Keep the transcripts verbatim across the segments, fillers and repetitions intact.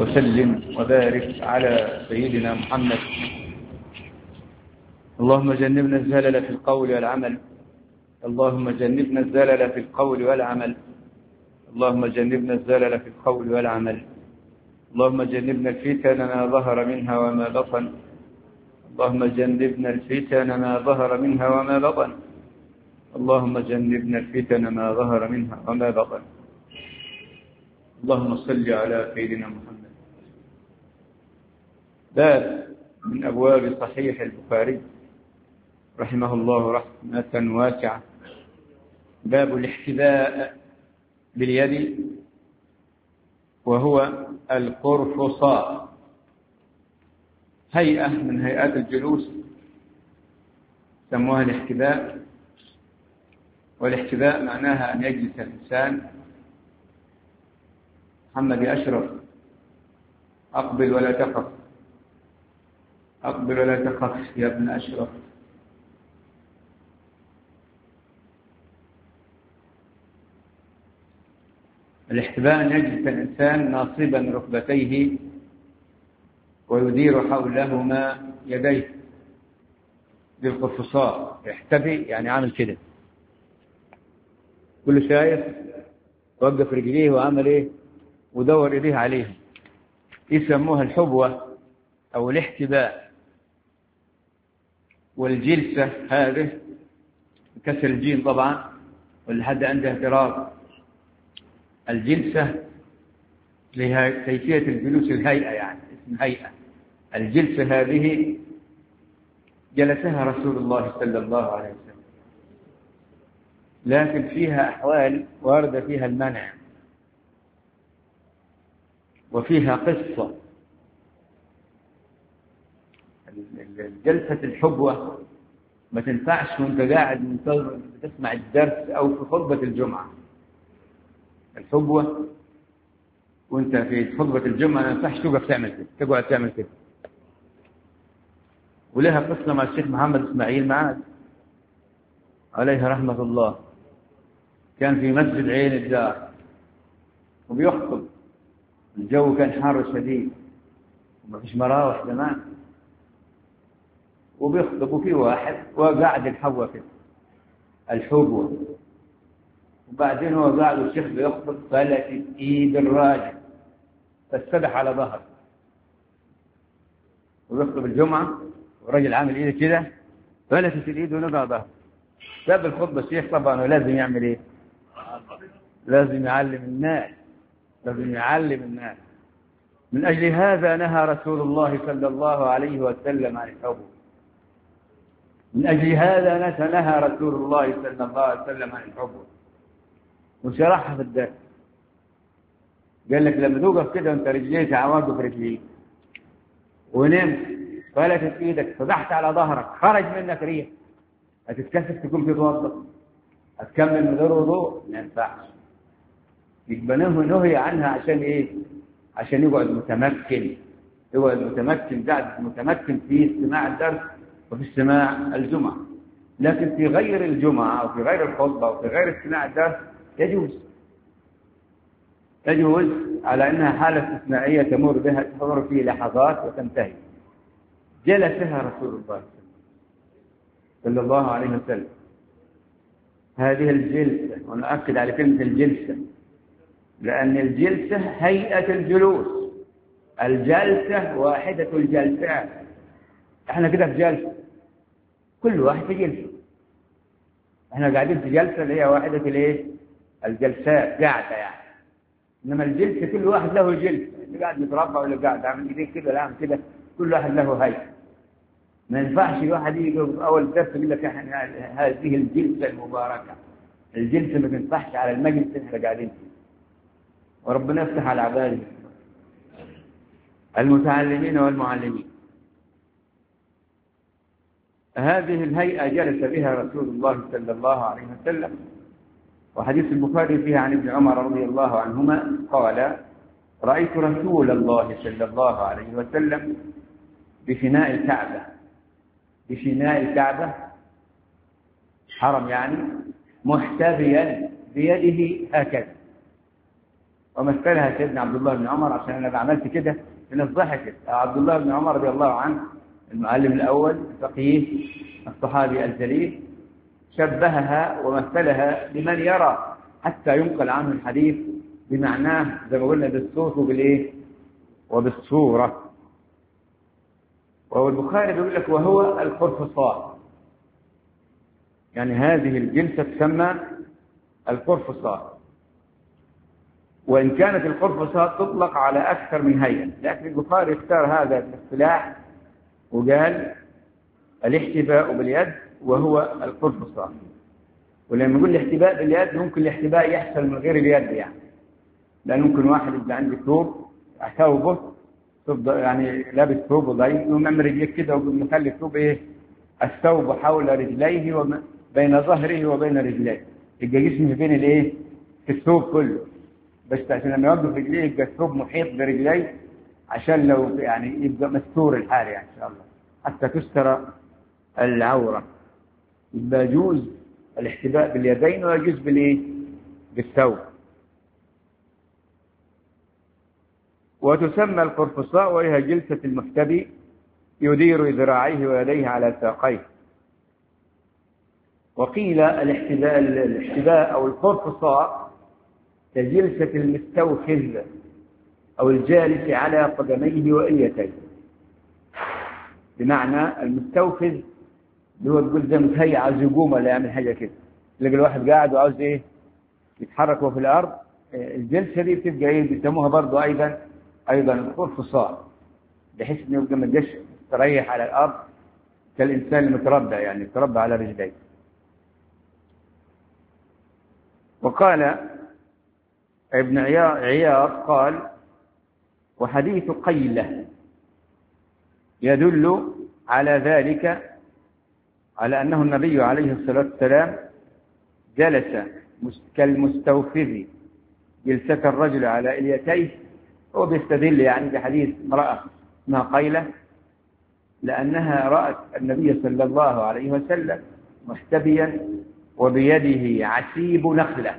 وسلم وبارك على سيدنا محمد. اللهم جنبنا الزلل في القول والعمل اللهم جنبنا الزلل في القول والعمل اللهم جنبنا الزلل في القول والعمل اللهم جنبنا الفتن ما ظهر منها وما بطن اللهم جنبنا الفتن ما ظهر منها وما بطن اللهم جنبنا الفتن ما ظهر منها وما بطن. اللهم صل على سيدنا محمد. باب من أبواب صحيح البخاري رحمه الله رحمة واسعة، باب الاحتذاء باليد، وهو القرفصاء، هيئة من هيئات الجلوس سموها الاحتذاء. والاحتذاء معناها أن يجلس الإنسان. محمد يا أشرف، أقبل ولا تخف، أقبل ولا تخف يا ابن أشرف. الاحتذاء أن يجلس الإنسان ناصبا ركبتيه ويدير حولهما يديه بالقرفصاء. يحتذي يعني عامل كده، كل شايف وقف رجليه وعمل ايه ودور ايديه عليهم. يسموها الحبوة او الاحتباء. والجلسة هذه كسر الجيم طبعا، واللي حد عنده اعتراض. الجلسة لها كيفية الجلوس، الهيئة يعني اسم هيئة. الجلسة هذه جلسها رسول الله صلى الله عليه وسلم، لكن فيها أحوال وارد فيها المنع، وفيها قصة. جلسة الحبوة ما تنفعش وانت قاعد منتظر تسمع الدرس أو في خطبة الجمعة. الحبوة وانت في خطبة الجمعة ما ينفعش توقف تعمل كده، تقعد تعمل كده. ولها قصة مع الشيخ محمد إسماعيل معاذ عليه رحمة الله. كان في مسجد عين الدار وبيخطب، الجو كان حار شديد وما فيش مراوح زمان، وبيخطب وفي واحد وقاعد الحبوة كده الحبوة. وبعدين هو قاعد والشيخ بيخطب فلتت ايد الراجل فاستدح على ظهره. وبيخطب الجمعة والراجل عامل ايده كده فلتت الايد ونقع ظهره. ساب الخطبة الشيخ طبعا، ولازم يعمل ايه؟ لازم يعلم الناس، لازم يعلم الناس. من أجل هذا نهى رسول الله صلى الله عليه وسلم عن الحبوة. من أجل هذا نهى رسول الله صلى الله عليه وسلم عن الحبوة، وشرحها في الدرس. قال لك لما توقف كده وانت رجليك عواقب رجليك ونمت فلتت ايدك فتحت على ظهرك خرج منك ريح، هتتكسف تقوم تتوضا، هتكمل من غير وضوء؟ ما ينفعش. يبقى نهي عنها عشان ايه؟ عشان يقعد متمكن، يقعد متمكن قاعد متمكن في استماع الدرس وفي استماع الجمعة. لكن في غير الجمعة أو في غير الخطبة أو في غير استماع الدرس يجوز، يجوز على أنها حالة استثنائية تمر بها تمر في لحظات وتنتهي. جلسها رسول الله صلى الله عليه وسلم. هذه الجلسة، ونؤكد على كلمة الجلسة لأن الجلسة هيئة الجلوس. الجلسة واحدة الجلسات. احنا كده في جلسة، كل واحد في جلسة. احنا قاعدين في جلسة اللي هي واحدة الايه؟ الجلسات، قاعدة يعني. انما الجلسة كل واحد له جلسة، اللي قاعد يتربى ولا قاعد عامل ايديه كده ولا عامل كده، كل واحد له هيئة. ما ينفعش الواحد يجي اول درس يقول لك احنا هذه الجلسة المباركة. الجلسة ما تنفعش على المجلس اللي احنا قاعدين فيه. وربنا يفتح على عباده المتعلمين والمعلمين. هذه الهيئة جلس بها رسول الله صلى الله عليه وسلم. وحديث البخاري فيها عن ابن عمر رضي الله عنهما قال: رأيت رسول الله صلى الله عليه وسلم بفناء الكعبة. بفناء الكعبة حرم يعني، محتذيا بيده هكذا، ومثلها سيدنا عبد الله بن عمر، عشان أنا عملت كده الناس ضحكت. عبد الله بن عمر رضي الله عنه المعلم الأول الفقيه الصحابي الجليل شبهها ومثلها لمن يرى حتى ينقل عنه الحديث بمعناه زي ما قلنا بالصوت وبالايه وبالصورة. وهو البخاري بيقول لك وهو القرفصاء، يعني هذه الجلسة تسمى القرفصاء، وإن كانت القرفصاء تطلق على أكثر من هيئة، لكن البخاري اختار هذا الاصطلاح وقال الاحتباء باليد وهو القرفصاء. ولما نقول الاحتباء باليد ممكن الاحتباء يحصل من غير اليد، يعني لأن ممكن واحد يبقى عنده ثوب ثوبه تفضل يعني لابس ثوب ضيق يقوم يعمل رجليه كده ومخلي الثوب ايه الثوب حول رجليه وبين ظهره وبين رجليه، يبقى جسمه بين الايه في الثوب كله، بس عشان لما يوقف رجليه يبقى الثوب محيط برجليه عشان لو يعني يبقى مستور الحال يعني ان شاء الله حتى تستر العوره. يبقى يجوز الاحتباء باليدين ويجوز بالايه بالثوب. وتسمى القرفصاء وهي جلسة المحتبي يدير ذراعيه ويديه على ساقيه. وقيل الاحتباء الاحتباء أو القرفصاء كجلسة المستوخذ أو الجالس على قدميه وإليتيه، بمعنى المستوخذ اللي هو تقول زي متهيأ عاوز يقوم ولا يعمل حاجة كده، تلاقي الواحد قاعد وعاوز إيه يتحرك وهو في الأرض. الجلسة دي بتبقى إيه بيسموها برضه أيضا أيضا القرفصاء، بحيث إنه يبقى ما يبقاش مستريح على الأرض كالإنسان المتربع، يعني يتربع على رجليه. وقال ابن عياض قال وحديث قيلة يدل على ذلك، على أنه النبي عليه الصلاة والسلام جلس كالمستوفذ جلسة الرجل على إليتيه. هو بيستدل يعني بحديث امرأة اسمها قيلة لأنها رأت النبي صلى الله عليه وسلم محتبيا وبيده عسيب نخلة.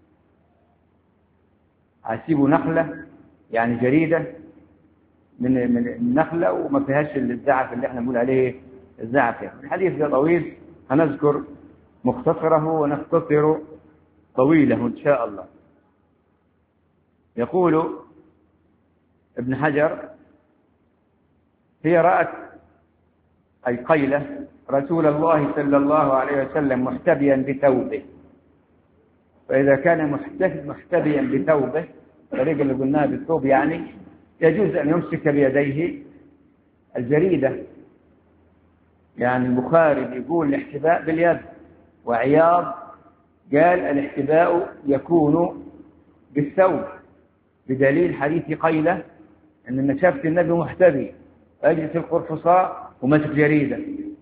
عسيب نخلة يعني جريدة من من النخلة وما فيهاش الزعف اللي احنا بنقول عليه الزعف. يعني الحديث ده طويل، هنذكر مختصره ونختصر طويله إن شاء الله. يقول ابن حجر هي رأت أي قيلة رسول الله صلى الله عليه وسلم محتبيا بثوبه، فإذا كان محتبيا بثوبه الطريقة اللي قلناها بالثوب يعني يجوز أن يمسك بيديه الجريدة. يعني البخاري بيقول الاحتباء باليد، وعياض قال الاحتباء يكون بالثوب بدليل حديث قيلة أن شافت النبي محتبي أجلس القرفصاء ومسك جريدة.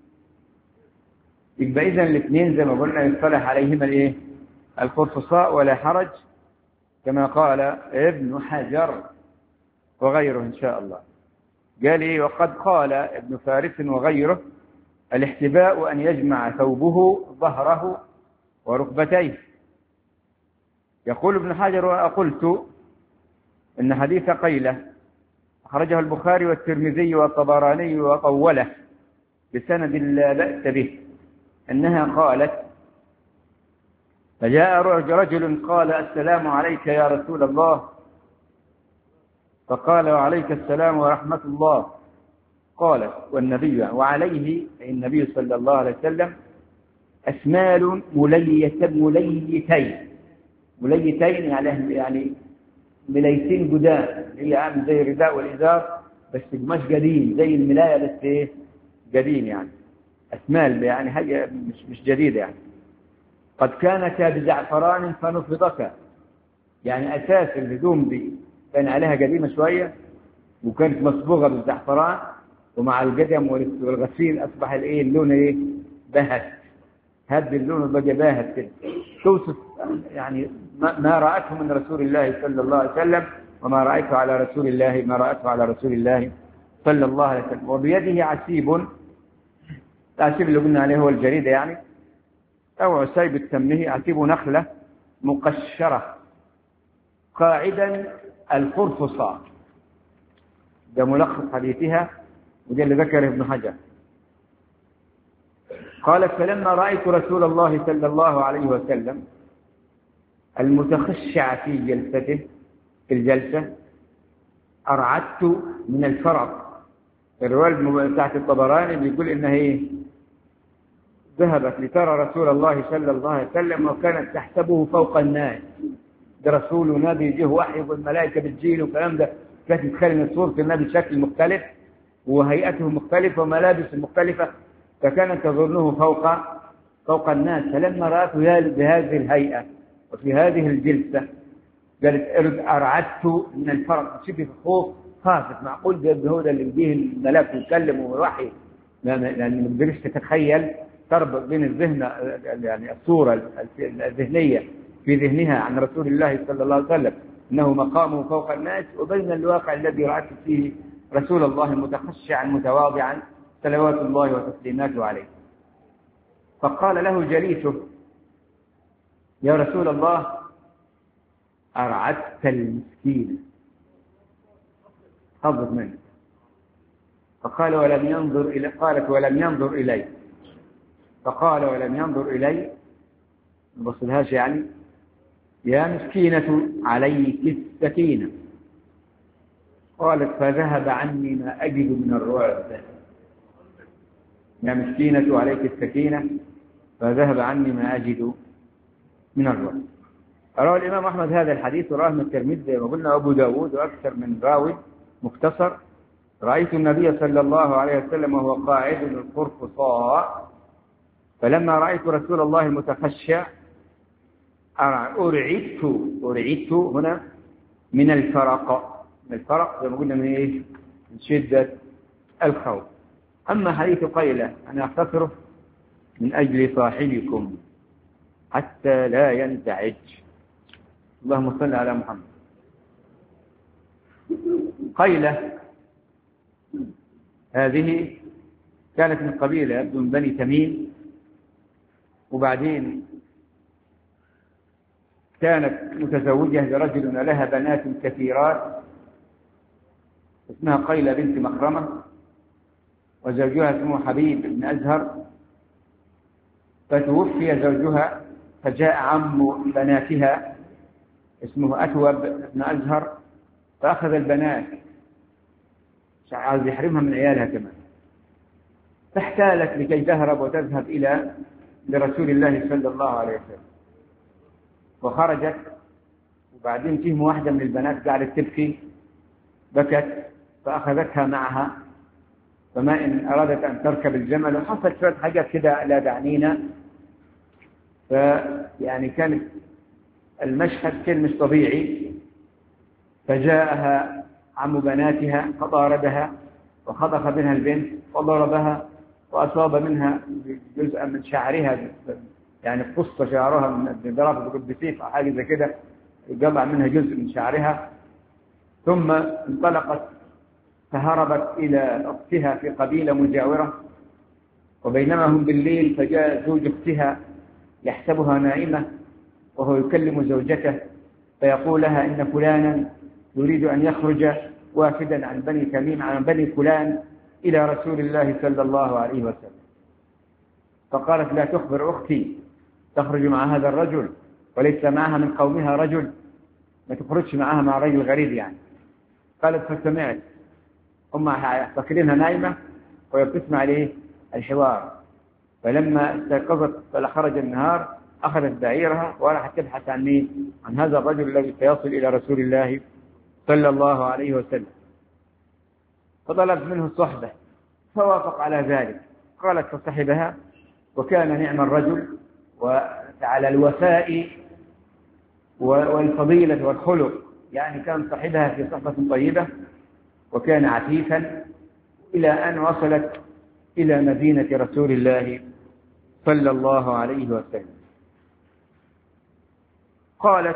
يبقى إذن الاثنين زي ما قلنا يصطلح عليهما الايه القرفصاء ولا حرج كما قال ابن حجر وغيره إن شاء الله. قال إيه وقد قال ابن فارس وغيره الاحتباء أن يجمع ثوبه ظهره وركبتيه. يقول ابن حجر وقلت إن حديث قيلة أخرجه البخاري والترمذي والطبراني وطوله بسند لا بأس به أنها قالت فجاء رجل قال السلام عليك يا رسول الله، فقال وعليك السلام ورحمة الله. قالت والنبي وعليه النبي صلى الله عليه وسلم أسمال ملية مليتين مليتين يعني يعني مليتين قدام هي عامل زي الرداء والإزار بس مش قديم زي الملاية بس ايه قديم يعني أسمال يعني حاجة مش مش جديدة يعني. قد كانت بزعفران فنفضك يعني أساس الهدوم دي كان عليها قديمة شوية وكانت مصبوغة بالزعفران ومع القدم والغسيل أصبح الايه اللون ايه بهت هذا اللون بقى باهت كده. توصف يعني ما رأته من رسول الله صلى الله عليه وسلم وما رأيته على رسول الله ما رأته على رسول الله صلى الله عليه وسلم. وبيده عسيب، العسيب اللي قلنا عليه هو الجريدة يعني أو عسيب التمه، عسيب نخلة مقشرة قاعدا القرفصاء. ده ملخص حديثها وده اللي ذكره ابن حجر. قالت فلما رأيت رسول الله صلى الله عليه وسلم المتخشع في جلسته في الجلسة أرعدت من الفرق. الرواية بتاعت الطبراني بيقول إنها إيه؟ ذهبت لترى رسول الله صلى الله عليه وسلم وكانت تحسبه فوق الناس. ده رسول ونبي يجيه وحي والملائكة بتجيله والكلام ده. كانت تتخيل إن صورة النبي بشكل مختلف وهيئته مختلفة وملابس مختلفة، فكانت تظنه فوق فوق الناس. فلما رأته بهذه الهيئة وفي هذه الجلسة قالت أرعدت من الفرق. شوفي في الخوف خافت. معقول ده هو ده اللي بيجيه الملاك يتكلم ويوحي؟ لأن ما تقدرش تتخيل تربط بين الذهن يعني الصورة الذهنية في ذهنها عن رسول الله صلى الله عليه وسلم إنه مقامه فوق الناس، وبين الواقع الذي رأت فيه رسول الله متخشعا متواضعا صلوات الله وتسليماته عليه. فقال له جليسه يا رسول الله أرعدت المسكين. خفض منه. فقال ولم ينظر إلي. قالت ولم ينظر إلي. فقال ولم ينظر إلي بصلهاش يعني يا مسكينة عليك السكينة. قالت فذهب عني ما أجد من الرعب. يا مسكينة عليك السكينة فذهب عني ما أجد من الرعب. روى الإمام أحمد هذا الحديث وراه من الترمذي زي ما قلنا أبو داود وأكثر من راوي مختصر. رأيت النبي صلى الله عليه وسلم وهو قاعد القرفصاء فلما رأيت رسول الله المتخشع أرعدت أرعدت هنا من الفرق. من الفرق زي ما قلنا من إيه؟ من شدة الخوف. أما حديث قيلة أنا أختصره من أجل صاحبكم حتى لا ينزعج. اللهم صل على محمد. قيلة هذه كانت من قبيلة يبدو من بني تميم، وبعدين كانت متزوجة لرجل لها بنات كثيرات اسمها قيلة بنت مخرمة، وزوجها اسمه حبيب بن أزهر. فتوفي زوجها فجاء عم بناتها اسمه أتوب بن أزهر فأخذ البنات عايز يحرمها من عيالها كمان، فاحتالت لكي تهرب وتذهب إلى لرسول الله صلى الله عليه وسلم. وخرجت وبعدين فيهم واحدة من البنات قاعدة تبكي بكت فأخذتها معها. فما إن أرادت أن تركب الجمل وحصلت شوية حاجات كده لا دعنينا. فيعني كانت المشهد كان مش طبيعي. فجاءها عم بناتها فضاربها وخطف منها البنت وضربها وأصاب منها جزءا من شعرها، يعني قص شعرها من ضربه بسيف أو حاجة زي كده، جمع منها جزء من شعرها. ثم انطلقت فهربت إلى أختها في قبيلة مجاورة. وبينما هم بالليل فجاء زوج أختها يحسبها نائمة وهو يكلم زوجته فيقول لها إن فلانا يريد أن يخرج وافدا عن بني تميم عن بني فلان إلى رسول الله صلى الله عليه وسلم. فقالت لا تخبر أختي تخرج مع هذا الرجل وليس معها من قومها رجل، ما تخرجش معها مع رجل غريب يعني. قالت فسمعت. هم فاكرينها نايمة ويبتسمع عليه الحوار. فلما استيقظت فلخرج النهار أخذت بعيرها وراحت تبحث عن مين؟ عن هذا الرجل الذي سيصل إلى رسول الله صلى الله عليه وسلم. فطلبت منه الصحبة فوافق على ذلك. قالت فصحبها وكان نعم الرجل وعلى الوفاء والفضيلة والخلق، يعني كان صاحبها في صحبة طيبة وكان عفيفا إلى أن وصلت إلى مدينة رسول الله صلى الله عليه وسلم. قالت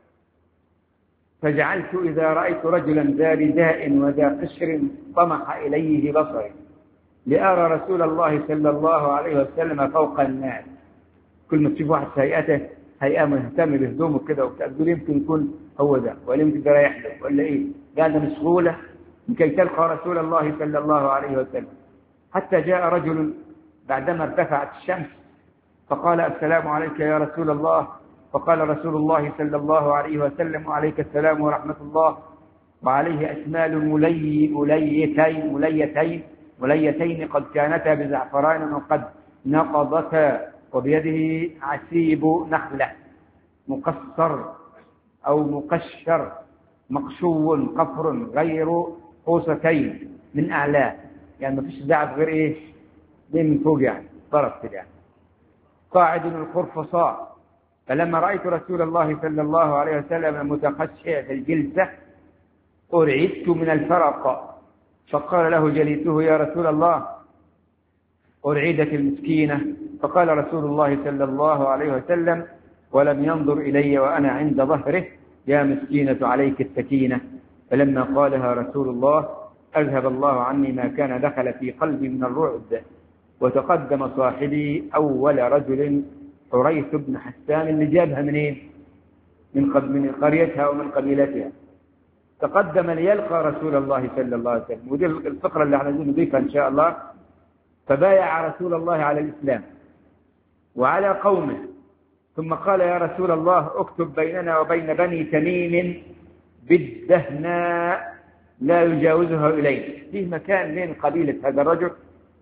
فجعلت إذا رأيت رجلا ذا رداء وذا قشر طمح إليه بصري لأرى رسول الله صلى الله عليه وسلم فوق الناس. كل ما تشوف واحد هيئته هيئة مهتم بهدومه كده وتقول يمكن يكون هو ده، ولا يمكن رايح له ولا إيه؟ قاعدة مشغولة لكي تلقى رسول الله صلى الله عليه وسلم. حتى جاء رجل بعدما ارتفعت الشمس فقال السلام عليك يا رسول الله، فقال رسول الله صلى الله عليه وسلم وعليك السلام ورحمة الله، وعليه أشمال ملي مليتين مليتين مليتين قد كانتا بزعفران وقد نقضتا، وبيده عسيب نخلة مقصر أو مقشر مقشو قفر غير قوستين من أعلاه، يعني ما فيش زعف غير إيه من فوق، يعني طرف كده يعني. قاعد الخرفصاء. فلما رأيت رسول الله صلى الله عليه وسلم متخشع في الجلسة أرعدت من الفرق، فقال له جليسه يا رسول الله أرعدت المسكينة، فقال رسول الله صلى الله عليه وسلم ولم ينظر إلي وأنا عند ظهره يا مسكينة عليك السكينة. فلما قالها رسول الله أذهب الله عني ما كان دخل في قلبي من الرعب. وتقدم صاحبي أول رجل حريث بن حسان اللي جابها منين؟ من من قريتها ومن قبيلتها. تقدم ليلقى رسول الله صلى الله عليه وسلم، ودي الفقرة اللي احنا نضيفها إن شاء الله. فبايع رسول الله على الإسلام وعلى قومه، ثم قال يا رسول الله اكتب بيننا وبين بني تميم بالدهناء لا يجاوزها إليه. فيه مكان بين قبيلة هذا الرجل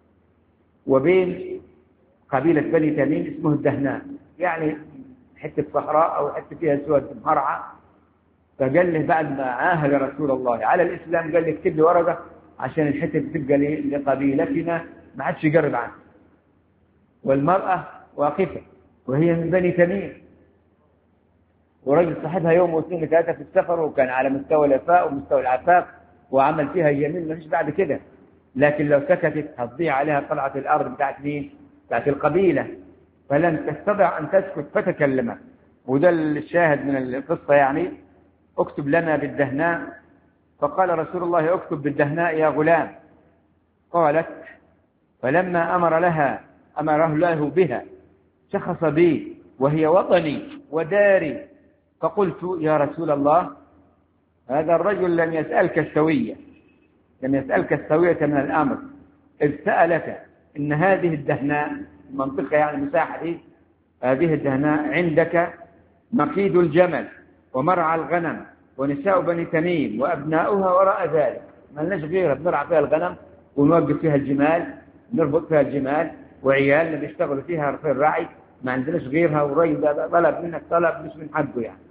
وبين قبيلة بني تميم اسمه الدهناء، يعني حتة صحراء أو حتة فيها سود مرعى. فقال له بعد ما عاهد رسول الله على الإسلام قال له اكتب لي ورقة عشان الحتة تبقى لقبيلتنا ما حدش يقرب عنها. والمرأة واقفة وهي من بني تميم، ورجل صاحبها يوم واثنين ثلاثة في السفر، وكان على مستوى الوفاء ومستوى العفاف وعمل فيها جميل ما فيش بعد كده. لكن لو سكتت هتضيع عليها طلعة الأرض بتاعت مين؟ بتاعت القبيلة، فلن تستطيع أن تسكت فتكلمت. وده الشاهد من القصة يعني. اكتب لنا بالدهناء. فقال رسول الله اكتب بالدهناء يا غلام. قالت فلما أمر لها أمره له بها شخص بي وهي وطني وداري. فقلت يا رسول الله هذا الرجل لم يسألك السوية، لم يسألك السوية من الأمر، إذ سألك إن هذه الدهناء المنطقة يعني المساحة دي، هذه الدهناء عندك مقيد الجمل ومرعى الغنم ونساء بني تميم وأبناؤها وراء ذلك، ما لناش غيرها بنرعى فيها الغنم ونوقف فيها الجمال، نربط فيها الجمال، وعيالنا بيشتغلوا فيها في الرعي، ما عندناش غيرها، والرجل طلب منك طلب مش من حقه يعني.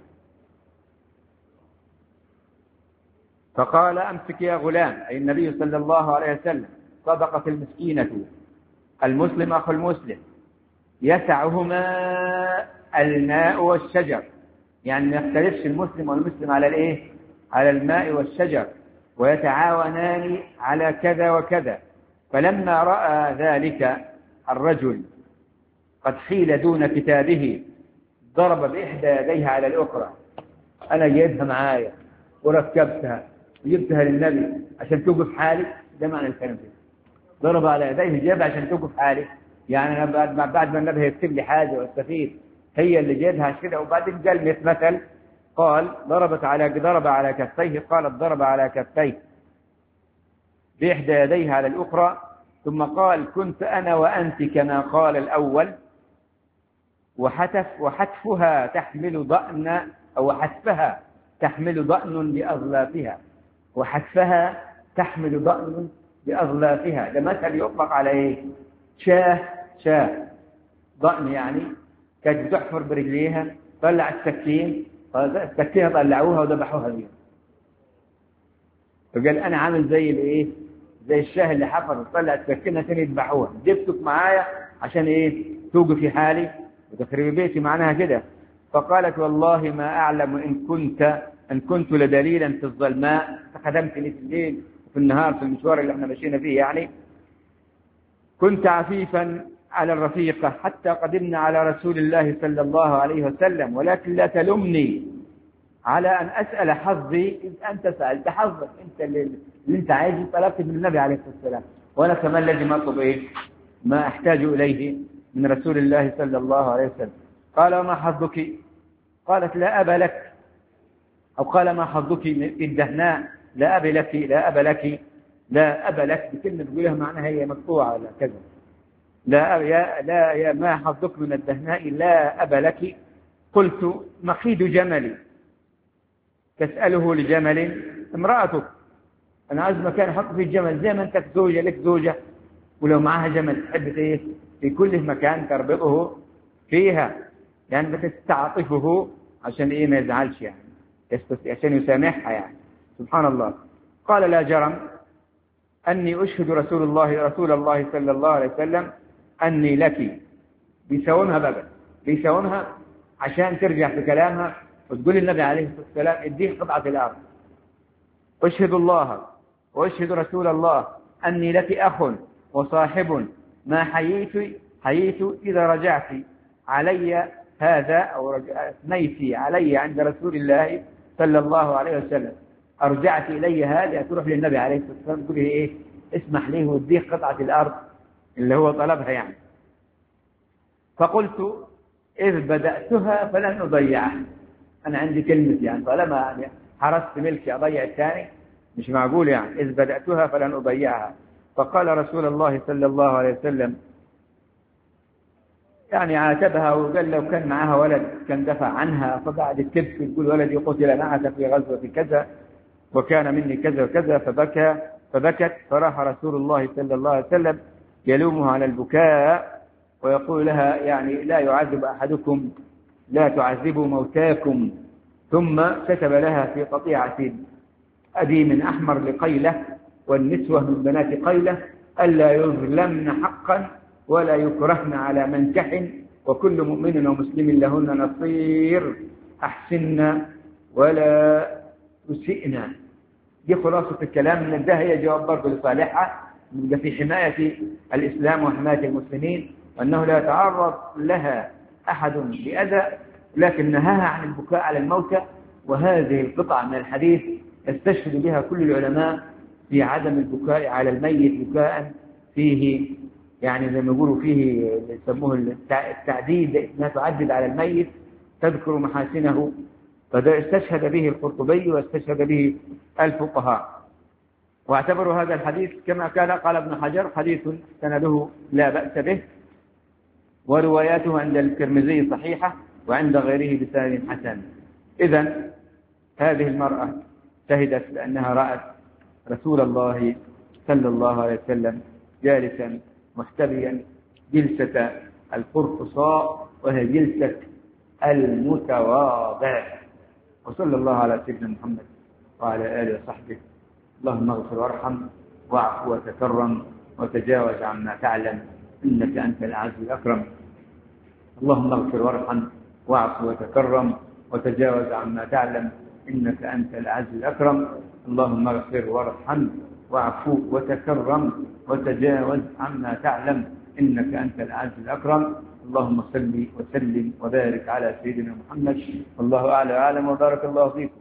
فقال أمسك يا غلام، أي النبي صلى الله عليه وسلم، صدقت المسكينة المسلم أخو المسلم يسعهما الماء والشجر، يعني ما يختلفش المسلم والمسلم على الايه؟ على الماء والشجر، ويتعاونان على كذا وكذا. فلما رأى ذلك الرجل قد حيل دون كتابه ضرب بإحدى يديه على الأخرى. أنا جايبها معايا وركبتها وجبتها للنبي عشان توقف حالي، ده معنى الكلام ده. ضرب على يديه جايبها عشان توقف حالي، يعني أنا بعد ما بعد ما النبي يكتب لي حاجة واستفيد هي اللي جايبها كده. وبعدين قال مثل قال ضربت على ضرب على كفيه، قالت ضرب على كفيه بإحدى يديها على الأخرى، ثم قال كنت أنا وأنت كما قال الأول، وحتف وحتفها تحمل ضأن أو حتفها تحمل ضأن بأظلافها، وحتفها تحمل ضأن بأظلافها. ده مثل يطلق على إيه؟ شاه شاه ضأن يعني كانت بتحفر برجليها، طلع السكين، السكينة طلعوها وذبحوها بيها. فقال أنا عامل زي الإيه؟ زي الشاه اللي حفر وطلع السكينة تاني يذبحوها، جبتك معايا عشان إيه؟ توقفي حالي وتخربي بيتي، معناها كده. فقالت والله ما أعلم إن كنت أن كنت لدليلا في الظلماء، فخدمتني في الليل وفي النهار في المشوار اللي احنا ماشيين فيه يعني. كنت عفيفا على الرفيقة حتى قدمنا على رسول الله صلى الله عليه وسلم، ولكن لا تلمني على أن أسأل حظي إذ أنت سألت حظك، أنت اللي, اللي أنت عايز طلبت من النبي عليه الصلاة والسلام، وأنا كمان لازم أطلب إيه؟ ما أحتاج إليه من رسول الله صلى الله عليه وسلم. قال وما حظك؟ قالت لا أبا لك. أو قال ما حظك في الدهناء لا أب لك لا أب لك لا أب لك، بكلمة تقولها معناها هي مقطوعة ولا كذا. لا أب يا لا يا ما حظك من الدهناء لا أب لك. قلت مخيد جملي تسأله لجمل امرأتك. أنا عايز مكان أحط فيه الجمل، زي ما أنت زوجة لك زوجة ولو معها جمل تحب إيه في كل مكان تربطه فيها، يعني بتستعطفه عشان إيه ما يزعلش، يعني عشان يسامحها يعني. سبحان الله. قال لا جرم أني أشهد رسول الله رسول الله صلى الله عليه وسلم أني لك. بيساومها بقى، بيساومها عشان ترجع في كلامها وتقول النبي عليه الصلاة والسلام اديه قطعة الأرض. أشهد الله وأشهد رسول الله أني لك أخ وصاحب ما حييت حييت إذا رجعت علي هذا أو أثنيت علي عند رسول الله صلى الله عليه وسلم، أرجعت إلي هذا، تروح للنبي عليه الصلاة والسلام تقول إيه اسمح لي وديه قطعة الأرض اللي هو طلبها يعني. فقلت إذ بدأتها فلن أضيعها. أنا عندي كلمة يعني طالما يعني حرصت ملكي أضيع الثاني مش معقول يعني. إذ بدأتها فلن أضيعها. فقال رسول الله صلى الله عليه وسلم يعني عاتبها وقال لو كان معها ولد كان دفع عنها، فقعدت تبكي تقول ولدي قتل معك في غزوة كذا وكان مني كذا وكذا، فبكى فبكت. فراح رسول الله صلى الله عليه وسلم يلومها على البكاء ويقول لها يعني لا يعذب أحدكم لا تعذبوا موتاكم. ثم كتب لها في قطيعة أديم أحمر لقيلة والنسوة من بنات قيلة ألا يظلمن حقا ولا يكرهن على منكح، وكل مؤمن ومسلم لهن نصير، أحسن ولا تسئن. دي خلاصة الكلام. من ده هي جواب برضه لصالحة من في حماية الإسلام وحماية المسلمين، وأنه لا يتعرض لها أحد بأذى، لكن نهاها عن البكاء على الموتى. وهذه القطعة من الحديث يستشهد بها كل العلماء في عدم البكاء على الميت بكاء فيه يعني زي ما يقولوا فيه يسموه التعديد، انها تعدد على الميت تذكر محاسنه. فده استشهد به القرطبي واستشهد به الفقهاء، واعتبروا هذا الحديث كما كان قال ابن حجر حديث سنده لا بأس به، ورواياته عند الترمذي صحيحة وعند غيره بسند حسن. إذن هذه المرأة شهدت بأنها رأت رسول الله صلى الله عليه وسلم جالسا محتبيا جلسة القرفصاء، وهي جلسة المتواضع. وصلى الله على سيدنا محمد وعلى آله وصحبه. اللهم اغفر وارحم واعف وتكرم وتجاوز عما تعلم إنك أنت الأعز الأكرم. اللهم اغفر وارحم واعف وتكرم وتجاوز عما تعلم إنك أنت الأعز الأكرم. اللهم اغفر وارحم واعفو وتكرم وتجاوز عما تعلم إنك أنت الأعز الأكرم. اللهم صل وسلم وبارك على سيدنا محمد. والله أعلى وأعلم، وبارك الله فيكم.